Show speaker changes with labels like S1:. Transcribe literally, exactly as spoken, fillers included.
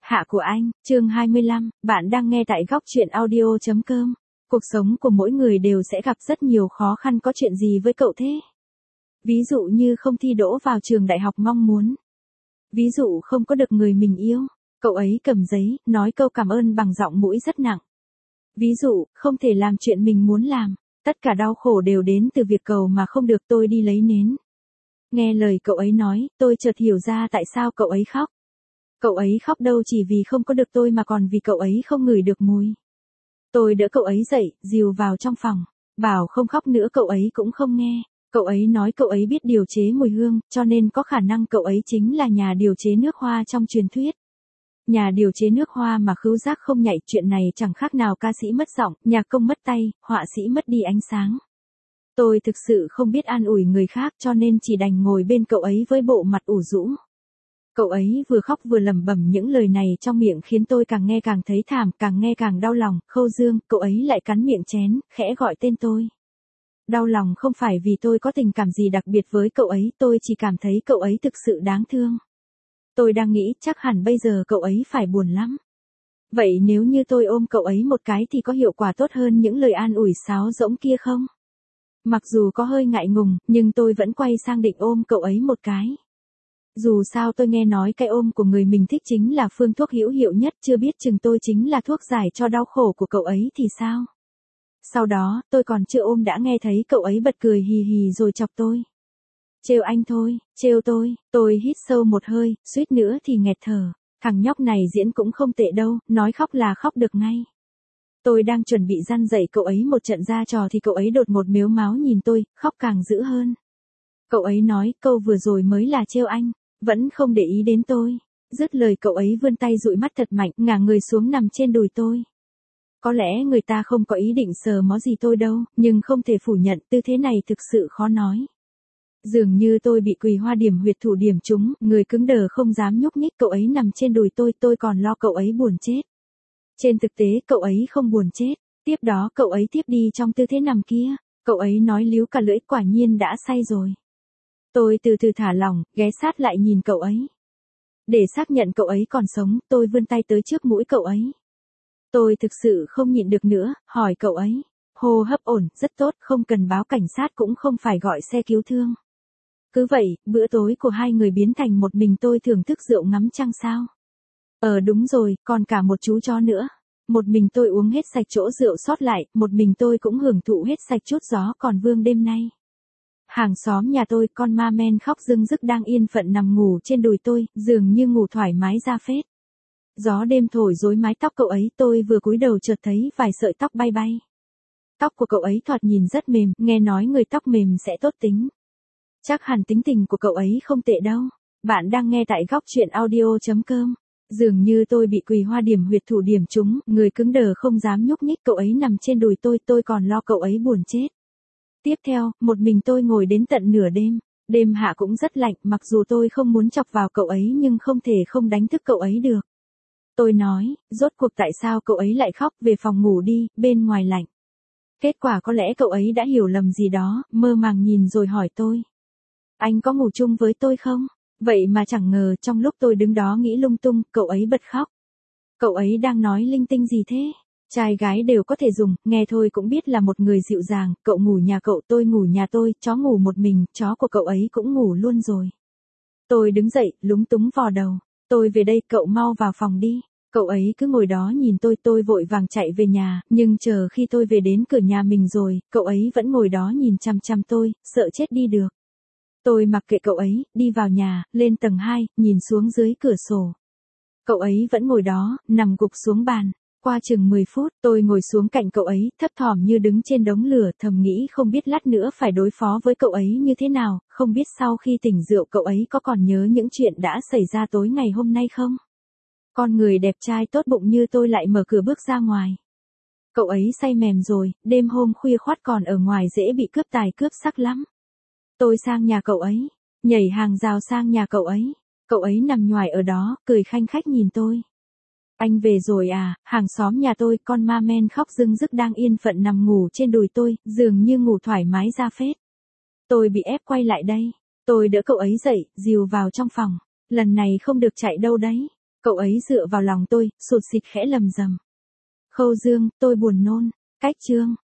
S1: Hạ của anh, chương hai mươi lăm, bạn đang nghe tại góc truyện audio chấm com. Cuộc sống của mỗi người đều sẽ gặp rất nhiều khó khăn, có chuyện gì với cậu thế? Ví dụ như không thi đỗ vào trường đại học mong muốn. Ví dụ không có được người mình yêu, cậu ấy cầm giấy, nói câu cảm ơn bằng giọng mũi rất nặng. Ví dụ, không thể làm chuyện mình muốn làm, tất cả đau khổ đều đến từ việc cầu mà không được. Tôi đi lấy nến. Nghe lời cậu ấy nói, tôi chợt hiểu ra tại sao cậu ấy khóc. Cậu ấy khóc đâu chỉ vì không có được tôi mà còn vì cậu ấy không ngửi được mùi. Tôi đỡ cậu ấy dậy, dìu vào trong phòng, bảo không khóc nữa, cậu ấy cũng không nghe. Cậu ấy nói cậu ấy biết điều chế mùi hương, cho nên có khả năng cậu ấy chính là nhà điều chế nước hoa trong truyền thuyết. Nhà điều chế nước hoa mà khứu giác không nhạy, chuyện này chẳng khác nào ca sĩ mất giọng, nhạc công mất tay, họa sĩ mất đi ánh sáng. Tôi thực sự không biết an ủi người khác, cho nên chỉ đành ngồi bên cậu ấy với bộ mặt ủ rũ. Cậu ấy vừa khóc vừa lẩm bẩm những lời này trong miệng khiến tôi càng nghe càng thấy thảm, càng nghe càng đau lòng. Khâu Dương, cậu ấy lại cắn miệng chén, khẽ gọi tên tôi. Đau lòng không phải vì tôi có tình cảm gì đặc biệt với cậu ấy, tôi chỉ cảm thấy cậu ấy thực sự đáng thương. Tôi đang nghĩ chắc hẳn bây giờ cậu ấy phải buồn lắm. Vậy nếu như tôi ôm cậu ấy một cái thì có hiệu quả tốt hơn những lời an ủi sáo rỗng kia không? Mặc dù có hơi ngại ngùng, nhưng tôi vẫn quay sang định ôm cậu ấy một cái. Dù sao tôi nghe nói cái ôm của người mình thích chính là phương thuốc hữu hiệu nhất, chưa biết chừng tôi chính là thuốc giải cho đau khổ của cậu ấy thì sao? Sau đó, tôi còn chưa ôm đã nghe thấy cậu ấy bật cười hì hì rồi chọc tôi. Trêu anh thôi, trêu tôi, tôi hít sâu một hơi, suýt nữa thì nghẹt thở. Thằng nhóc này diễn cũng không tệ đâu, nói khóc là khóc được ngay. Tôi đang chuẩn bị răn dạy cậu ấy một trận ra trò thì cậu ấy đột ngột mếu máo nhìn tôi, khóc càng dữ hơn. Cậu ấy nói câu vừa rồi mới là trêu anh, vẫn không để ý đến tôi. Dứt lời cậu ấy vươn tay dụi mắt thật mạnh, ngả người xuống nằm trên đùi tôi. Có lẽ người ta không có ý định sờ mó gì tôi đâu, nhưng không thể phủ nhận tư thế này thực sự khó nói. Dường như tôi bị quỳ hoa điểm huyệt thủ điểm trúng, người cứng đờ không dám nhúc nhích. Cậu ấy nằm trên đùi tôi, tôi còn lo cậu ấy buồn chết. Trên thực tế cậu ấy không buồn chết. Tiếp đó cậu ấy tiếp đi trong tư thế nằm kia. Cậu ấy nói líu cả lưỡi, quả nhiên đã say rồi. Tôi từ từ thả lỏng, ghé sát lại nhìn cậu ấy. Để xác nhận cậu ấy còn sống, tôi vươn tay tới trước mũi cậu ấy. Tôi thực sự không nhịn được nữa, hỏi cậu ấy. Hô hấp ổn, rất tốt, không cần báo cảnh sát cũng không phải gọi xe cứu thương. Cứ vậy, bữa tối của hai người biến thành một mình tôi thưởng thức rượu ngắm trăng sao. Ờ đúng rồi, còn cả một chú chó nữa. Một mình tôi uống hết sạch chỗ rượu sót lại, một mình tôi cũng hưởng thụ hết sạch chút gió còn vương đêm nay. Hàng xóm nhà tôi, con ma men khóc rưng rức đang yên phận nằm ngủ trên đùi tôi, dường như ngủ thoải mái ra phết. Gió đêm thổi rối mái tóc cậu ấy, tôi vừa cúi đầu chợt thấy vài sợi tóc bay bay. Tóc của cậu ấy thoạt nhìn rất mềm, nghe nói người tóc mềm sẽ tốt tính. Chắc hẳn tính tình của cậu ấy không tệ đâu. Bạn đang nghe tại góc truyện audio chấm com. Dường như tôi bị quỳ hoa điểm huyệt thủ điểm trúng, người cứng đờ không dám nhúc nhích. Cậu ấy nằm trên đùi tôi, tôi còn lo cậu ấy buồn chết. Tiếp theo, một mình tôi ngồi đến tận nửa đêm. Đêm hạ cũng rất lạnh, mặc dù tôi không muốn chọc vào cậu ấy nhưng không thể không đánh thức cậu ấy được. Tôi nói, rốt cuộc tại sao cậu ấy lại khóc, về phòng ngủ đi, bên ngoài lạnh. Kết quả có lẽ cậu ấy đã hiểu lầm gì đó, mơ màng nhìn rồi hỏi tôi. Anh có ngủ chung với tôi không? Vậy mà chẳng ngờ trong lúc tôi đứng đó nghĩ lung tung, cậu ấy bật khóc. Cậu ấy đang nói linh tinh gì thế? Trai gái đều có thể dùng, nghe thôi cũng biết là một người dịu dàng. Cậu ngủ nhà cậu, tôi ngủ nhà tôi, chó ngủ một mình, chó của cậu ấy cũng ngủ luôn rồi. Tôi đứng dậy, lúng túng vò đầu. Tôi về đây, cậu mau vào phòng đi. Cậu ấy cứ ngồi đó nhìn tôi, tôi vội vàng chạy về nhà, nhưng chờ khi tôi về đến cửa nhà mình rồi, cậu ấy vẫn ngồi đó nhìn chằm chằm tôi, sợ chết đi được. Tôi mặc kệ cậu ấy, đi vào nhà, lên tầng hai, nhìn xuống dưới cửa sổ. Cậu ấy vẫn ngồi đó, nằm gục xuống bàn. Qua chừng mười phút, tôi ngồi xuống cạnh cậu ấy, thấp thỏm như đứng trên đống lửa, thầm nghĩ không biết lát nữa phải đối phó với cậu ấy như thế nào, không biết sau khi tỉnh rượu cậu ấy có còn nhớ những chuyện đã xảy ra tối ngày hôm nay không? Con người đẹp trai tốt bụng như tôi lại mở cửa bước ra ngoài. Cậu ấy say mềm rồi, đêm hôm khuya khoắt còn ở ngoài dễ bị cướp tài cướp sắc lắm. Tôi sang nhà cậu ấy, nhảy hàng rào sang nhà cậu ấy. Cậu ấy nằm nhoài ở đó, cười khanh khách nhìn tôi. Anh về rồi à? Hàng xóm nhà tôi, con ma men khóc rưng rức đang yên phận nằm ngủ trên đùi tôi, dường như ngủ thoải mái ra phết. Tôi bị ép quay lại đây. Tôi đỡ cậu ấy dậy, dìu vào trong phòng. Lần này không được chạy đâu đấy. Cậu ấy dựa vào lòng tôi, sụt xịt khẽ lầm rầm. Khâu Dương, tôi buồn nôn. Cách chương.